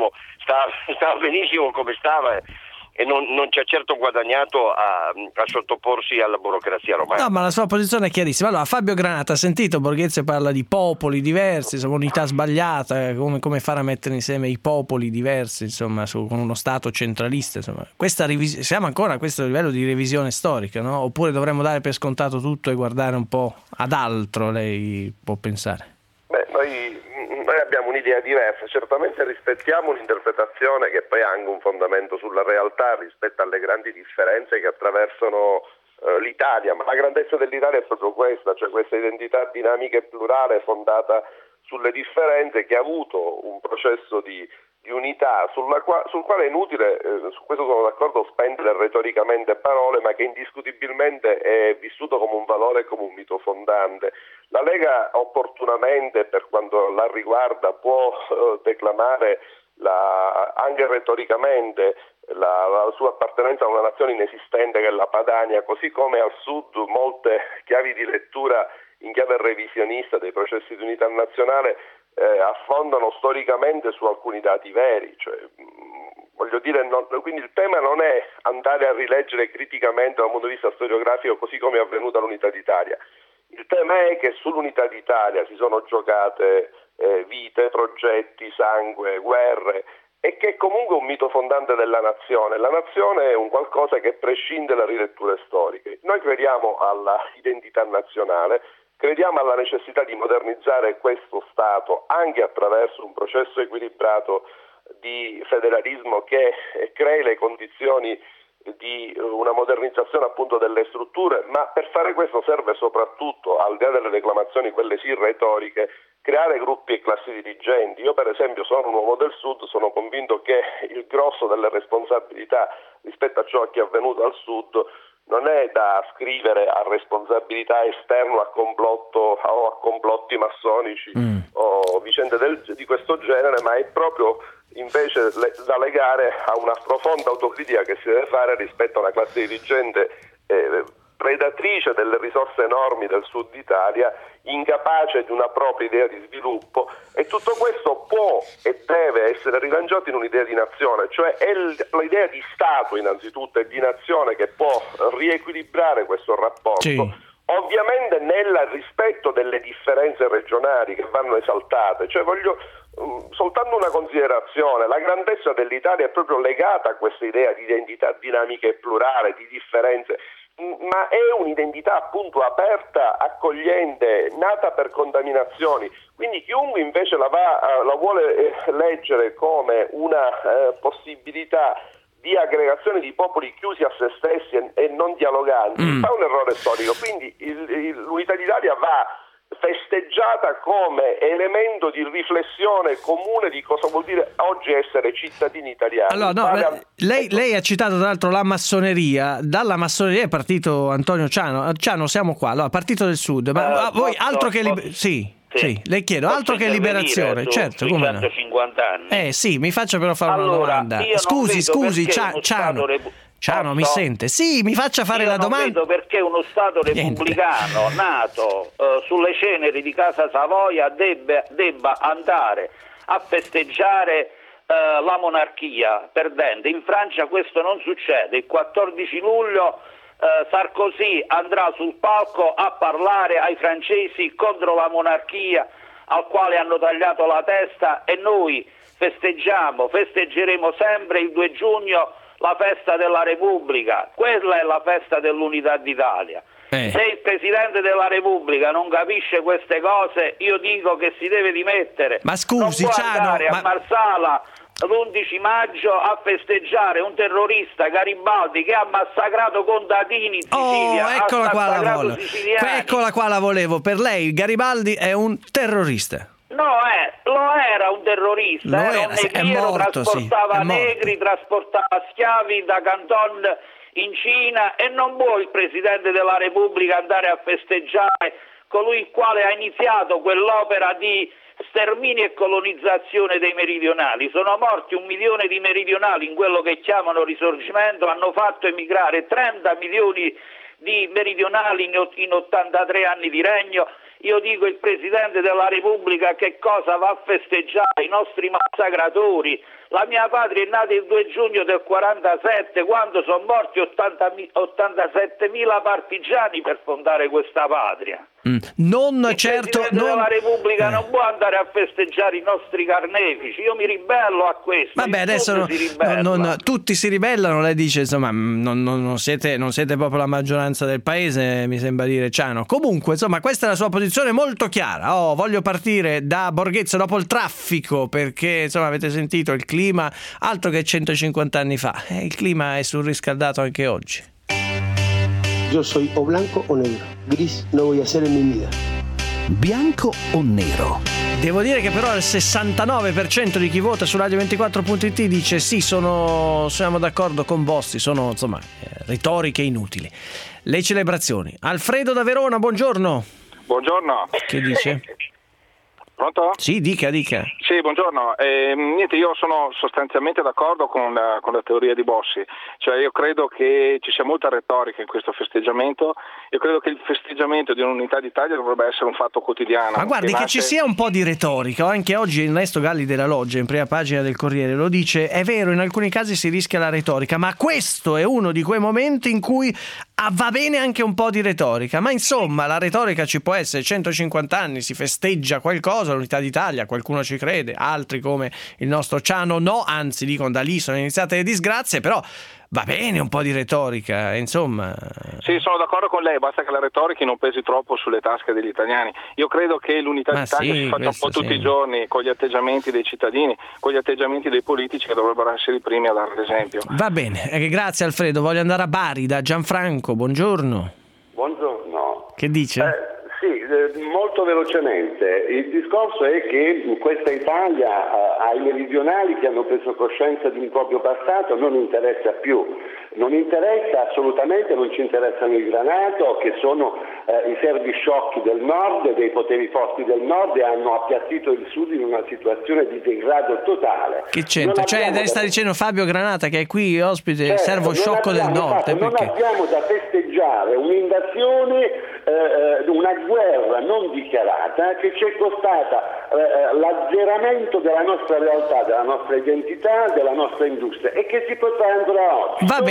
benissimo come stava, e non ci ha certo guadagnato a sottoporsi alla burocrazia romana. No, ma la sua posizione è chiarissima. Allora, Fabio Granata, ha sentito Borghezio parla di popoli diversi, insomma, unità sbagliata, come fare a mettere insieme i popoli diversi, insomma, con uno Stato centralista, insomma. Siamo ancora a questo livello di revisione storica, no? Oppure dovremmo dare per scontato tutto e guardare un po' ad altro, lei può pensare? Noi abbiamo un'idea diversa, certamente rispettiamo un'interpretazione che poi ha anche un fondamento sulla realtà rispetto alle grandi differenze che attraversano l'Italia, ma la grandezza dell'Italia è proprio questa, cioè questa identità dinamica e plurale fondata sulle differenze, che ha avuto un processo di unità sul quale è inutile, su questo sono d'accordo, spendere retoricamente parole, ma che indiscutibilmente è vissuto come un valore e come un mito fondante. La Lega opportunamente, per quanto la riguarda, può declamare anche retoricamente la sua appartenenza a una nazione inesistente che è la Padania, così come al Sud molte chiavi di lettura in chiave revisionista dei processi di unità nazionale affondano storicamente su alcuni dati veri, cioè, voglio dire, quindi il tema non è andare a rileggere criticamente dal punto di vista storiografico così come è avvenuta l'unità d'Italia. Il tema è che sull'unità d'Italia si sono giocate vite, progetti, sangue, guerre, e che è comunque un mito fondante della nazione. La nazione è un qualcosa che prescinde dalle riletture storiche. Noi crediamo alla identità nazionale, crediamo alla necessità di modernizzare questo Stato anche attraverso un processo equilibrato di federalismo che crei le condizioni di una modernizzazione appunto delle strutture, ma per fare questo serve soprattutto, al di là delle declamazioni quelle sì retoriche, creare gruppi e classi dirigenti. Io per esempio sono un uomo del Sud, sono convinto che il grosso delle responsabilità rispetto a ciò che è avvenuto al Sud non è da ascrivere a responsabilità esterne a complotto o a complotti massonici o vicende di questo genere, ma è proprio invece da legare a una profonda autocritica che si deve fare rispetto a una classe dirigente predatrice delle risorse enormi del Sud Italia, incapace di una propria idea di sviluppo, e tutto questo può e deve essere rilanciato in un'idea di nazione, cioè è l'idea di Stato innanzitutto e di nazione che può riequilibrare questo rapporto. Sì. Ovviamente nel rispetto delle differenze regionali che vanno esaltate, cioè voglio soltanto una considerazione: la grandezza dell'Italia è proprio legata a questa idea di identità dinamica e plurale, di differenze. ma è un'identità appunto aperta, accogliente, nata per contaminazioni. Quindi chiunque invece la vuole leggere come una possibilità di aggregazione di popoli chiusi a se stessi e non dialoganti, fa un errore storico. Quindi l'Unità d'Italia va festeggiata come elemento di riflessione comune di cosa vuol dire oggi essere cittadini italiani. Allora, lei ha citato tra l'altro la massoneria. Dalla massoneria è partito Antonio Ciano. Ciano, siamo qua. Allora, Partito del Sud. Ma voi altro che sì, le chiedo, altro che liberazione, certo, come 150 anni. Sì, mi faccia però fare una domanda. Scusi, Ciano, mi sente? Sì, mi faccia fare la domanda. Non vedo perché uno Stato repubblicano nato sulle ceneri di Casa Savoia debba andare a festeggiare la monarchia perdente. In Francia questo non succede. Il 14 luglio Sarkozy andrà sul palco a parlare ai francesi contro la monarchia al quale hanno tagliato la testa, e noi festeggeremo sempre il 2 giugno la festa della Repubblica. Quella è la festa dell'Unità d'Italia. Se il Presidente della Repubblica non capisce queste cose, io dico che si deve dimettere. Ma scusi, non può andare a Marsala l'11 maggio a festeggiare un terrorista, Garibaldi, che ha massacrato contadini in Sicilia. Eccola qua la volevo. Per lei Garibaldi è un terrorista? No, lo era un terrorista, era un negriero, trasportava negri, trasportava schiavi da Canton in Cina, e non può il Presidente della Repubblica andare a festeggiare colui il quale ha iniziato quell'opera di sterminio e colonizzazione dei meridionali. Sono morti 1 milione di meridionali in quello che chiamano risorgimento, hanno fatto emigrare 30 milioni di meridionali in 83 anni di regno. Io dico, il Presidente della Repubblica che cosa va a festeggiare? I nostri massacratori. La mia patria è nata il 2 giugno del 47, quando sono morti 87.000 partigiani per fondare questa patria. Il Presidente della Repubblica non può andare a festeggiare i nostri carnefici. Io mi ribello a questo. Vabbè, adesso tutti si ribellano, lei dice, insomma, non siete proprio la maggioranza del paese, mi sembra dire Ciano. Comunque, insomma, questa è la sua posizione molto chiara. Voglio partire da Borghezio dopo il traffico, perché insomma avete sentito il clima, altro che 150 anni fa. Il clima è surriscaldato anche oggi. Yo soy o blanco o negro. Gris no voy a ser en mi vida. Bianco o nero? Devo dire che però il 69% di chi vota su Radio24.it dice sì, siamo d'accordo con Bossi, sono insomma retoriche inutili. Le celebrazioni. Alfredo da Verona, buongiorno. Buongiorno. Che dice? Pronto? Sì, dica. Sì, buongiorno. Niente, io sono sostanzialmente d'accordo con la teoria di Bossi. Cioè, io credo che ci sia molta retorica in questo festeggiamento. Io credo che il festeggiamento di un'unità d'Italia dovrebbe essere un fatto quotidiano. Ma guardi che ci sia un po' di retorica. Anche oggi Ernesto Galli della Loggia, in prima pagina del Corriere, lo dice. È vero, in alcuni casi si rischia la retorica, ma questo è uno di quei momenti in cui va bene anche un po' di retorica. Ma insomma, la retorica ci può essere. 150 anni, si festeggia qualcosa, l'unità d'Italia, qualcuno ci crede, altri come il nostro Ciano no, anzi dicono da lì sono iniziate le disgrazie, però va bene un po' di retorica, insomma. Sì, sono d'accordo con lei, basta che la retorica non pesi troppo sulle tasche degli italiani. Io credo che l'unità d'Italia si faccia un po' tutti i giorni, con gli atteggiamenti dei cittadini, con gli atteggiamenti dei politici, che dovrebbero essere i primi a dare l'esempio. Va bene, grazie Alfredo. Voglio andare a Bari da Gianfranco, buongiorno. Buongiorno. Che dice? Sì, molto velocemente. Il discorso è che questa Italia ai meridionali che hanno preso coscienza di un proprio passato non interessa più. Non interessa assolutamente, non ci interessano i Granato, che sono i servi sciocchi del nord, dei poteri forti del nord, e hanno appiattito il sud in una situazione di degrado totale. Che c'entra? Cioè, sta dicendo Fabio Granata, che è qui ospite, servo sciocco del nord. Non abbiamo da festeggiare un'invasione, una guerra non dichiarata che ci è costata l'azzeramento della nostra realtà, della nostra identità, della nostra industria, e che si potrà ancora oggi. Va bene,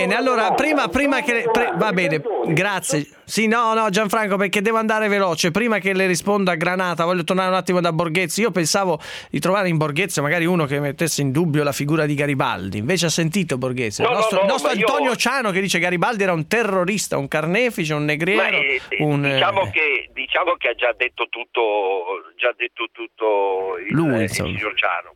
bene, allora prima che va bene, grazie. Sì, no, Gianfranco, perché devo andare veloce. Prima che le risponda Granata, voglio tornare un attimo da Borghezio. Io pensavo di trovare in Borghezio magari uno che mettesse in dubbio la figura di Garibaldi. Invece ha sentito Borghezio? Il nostro Antonio Ciano che dice che Garibaldi era un terrorista, un carnefice, un negriero. Diciamo che ha già detto tutto il signor Ciano.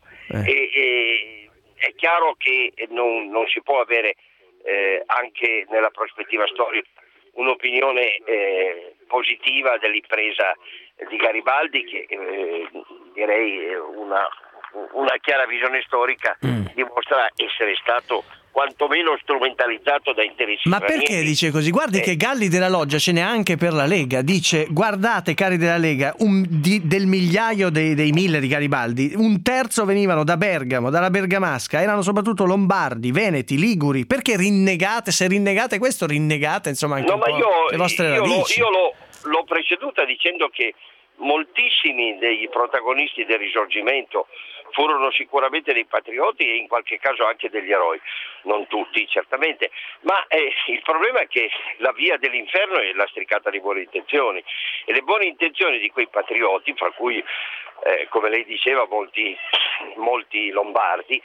E è chiaro che non si può avere anche nella prospettiva storica un'opinione positiva dell'impresa di Garibaldi, che direi una chiara visione storica dimostra essere stato quantomeno strumentalizzato da interessi Ma stranieri. perché dice così? Guardi che Galli della Loggia ce n'è anche per la Lega. Dice: guardate, cari della Lega, del migliaio dei 1000 di Garibaldi, un terzo venivano da Bergamo, dalla Bergamasca, erano soprattutto lombardi, veneti, liguri. Perché rinnegate? Se rinnegate questo, rinnegate insomma anche le vostre radici. Io l'ho preceduta dicendo che moltissimi dei protagonisti del Risorgimento furono sicuramente dei patrioti e in qualche caso anche degli eroi, non tutti certamente, ma il problema è che la via dell'inferno è lastricata di buone intenzioni, e le buone intenzioni di quei patrioti, fra cui come lei diceva molti lombardi,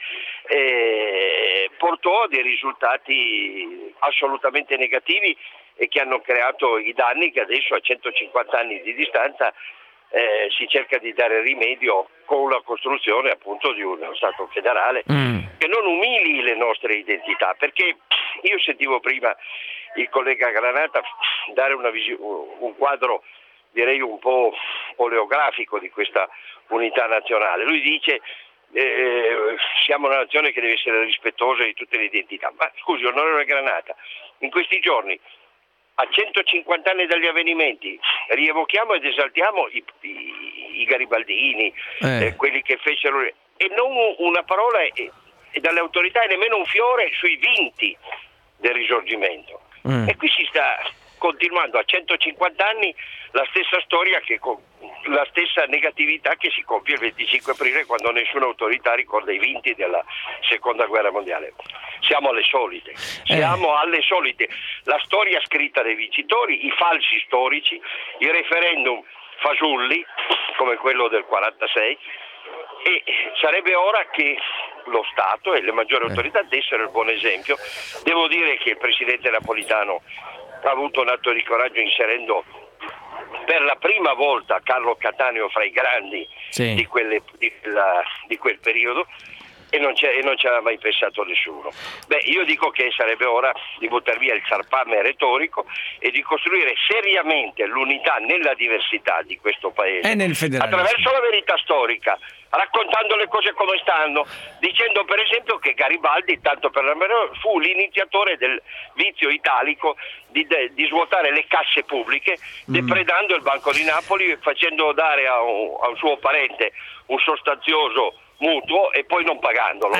portò a dei risultati assolutamente negativi e che hanno creato i danni che adesso a 150 anni di distanza si cerca di dare rimedio con la costruzione appunto di uno Stato federale che non umili le nostre identità, perché io sentivo prima il collega Granata dare un quadro direi un po' oleografico di questa unità nazionale. Lui dice siamo una nazione che deve essere rispettosa di tutte le identità, ma scusi onorevole Granata, in questi giorni a 150 anni dagli avvenimenti rievochiamo ed esaltiamo i garibaldini, quelli che fecero, e non una parola e dalle autorità e nemmeno un fiore sui vinti del Risorgimento. E qui si sta continuando a 150 anni la stessa storia, la stessa negatività che si compie il 25 aprile, quando nessuna autorità ricorda i vinti della seconda guerra mondiale. Siamo alle solite, la storia scritta dai vincitori, i falsi storici, i referendum fasulli come quello del 46, e sarebbe ora che lo Stato e le maggiori autorità dessero il buon esempio. Devo dire che il presidente Napolitano ha avuto un atto di coraggio inserendo per la prima volta Carlo Cattaneo fra i grandi di quel periodo, e non ci aveva mai pensato nessuno. Io dico che sarebbe ora di buttare via il zarpame retorico e di costruire seriamente l'unità nella diversità di questo paese attraverso la verità storica, raccontando le cose come stanno, dicendo per esempio che Garibaldi, tanto per la memoria, fu l'iniziatore del vizio italico di svuotare le casse pubbliche, depredando il Banco di Napoli, facendo dare a un suo parente un sostanzioso mutuo e poi non pagandolo.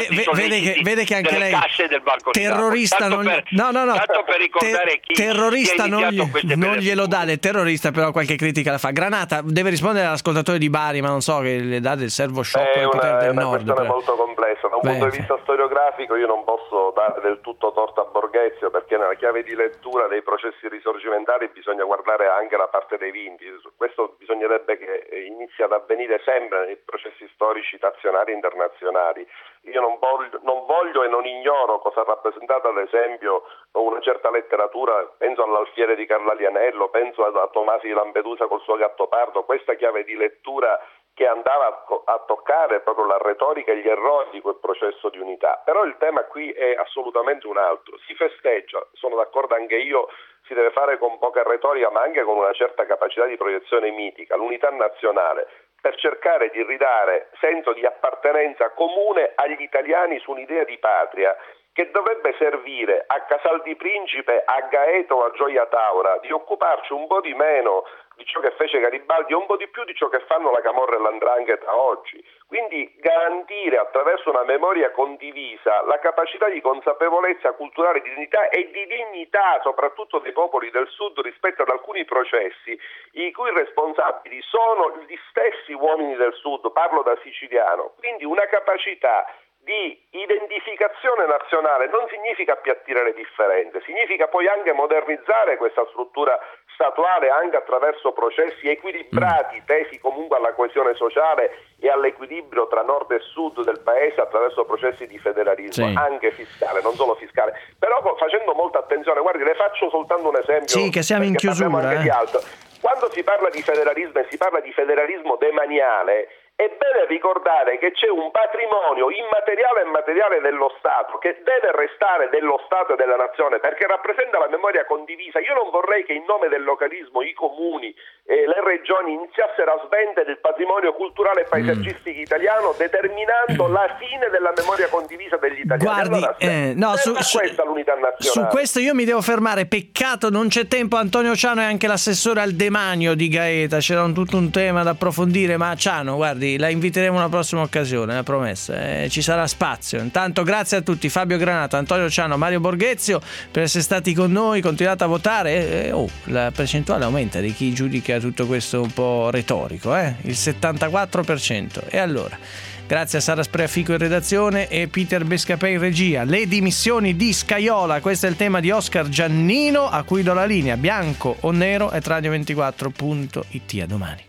Vede che anche lei del Banco terrorista tanto per ricordare chi terrorista ha iniziato non glielo dà, il terrorista però qualche critica la fa. Granata deve rispondere all'ascoltatore di Bari, ma non so, che le dà del servo shock del potere del nord. È una questione molto complessa. Da un punto di vista storiografico io non posso dare del tutto torto a Borghezio, perché nella chiave di lettura dei processi risorgimentali bisogna guardare anche la parte dei vinti. Questo bisognerebbe che inizi ad avvenire sempre nei processi storici nazionali e internazionali. Io non voglio e non ignoro cosa ha rappresentato ad esempio una certa letteratura, penso all'Alfiere di Carlo Alianello, penso a Tomasi di Lampedusa col suo Gattopardo, questa chiave di lettura che andava a toccare proprio la retorica e gli errori di quel processo di unità. Però il tema qui è assolutamente un altro. Si festeggia, sono d'accordo anche io, si deve fare con poca retorica ma anche con una certa capacità di proiezione mitica, l'unità nazionale, per cercare di ridare senso di appartenenza comune agli italiani su un'idea di patria che dovrebbe servire a Casal di Principe, a Gaeta o a Gioia Taura di occuparci un po' di meno di ciò che fece Garibaldi e un po' di più di ciò che fanno la Camorra e l'Andrangheta oggi. Quindi garantire attraverso una memoria condivisa la capacità di consapevolezza culturale, di identità e di dignità soprattutto dei popoli del Sud rispetto ad alcuni processi i cui responsabili sono gli stessi uomini del Sud, parlo da siciliano. Quindi una capacità di identificazione nazionale non significa appiattire le differenze, significa poi anche modernizzare questa struttura statuale anche attraverso processi equilibrati, tesi comunque alla coesione sociale e all'equilibrio tra nord e sud del paese attraverso processi di federalismo, anche fiscale, non solo fiscale. Però facendo molta attenzione, guardi, le faccio soltanto un esempio. Sì, che siamo in chiusura. Anche di altro. Quando si parla di federalismo e si parla di federalismo demaniale, è bene ricordare che c'è un patrimonio immateriale e materiale dello Stato che deve restare dello Stato e della nazione, perché rappresenta la memoria condivisa. Io non vorrei che in nome del localismo i comuni e le regioni iniziassero a svendere il patrimonio culturale e paesaggistico italiano, determinando la fine della memoria condivisa degli italiani. Guardi, questa l'unità nazionale. Su questo io mi devo fermare, peccato non c'è tempo. Antonio Ciano è anche l'assessore al demanio di Gaeta, c'era tutto un tema da approfondire, ma Ciano, guardi, la inviteremo una prossima occasione, la promessa, ci sarà spazio. Intanto grazie a tutti, Fabio Granato, Antonio Ciano, Mario Borghezio, per essere stati con noi. Continuate a votare, la percentuale aumenta di chi giudica tutto questo un po' retorico, il 74%. E allora, grazie a Sara Spreafico in redazione e Peter Bescapè in regia. Le dimissioni di Scajola, questo è il tema di Oscar Giannino, a cui do la linea. Bianco o nero? È Radio24.it. A domani.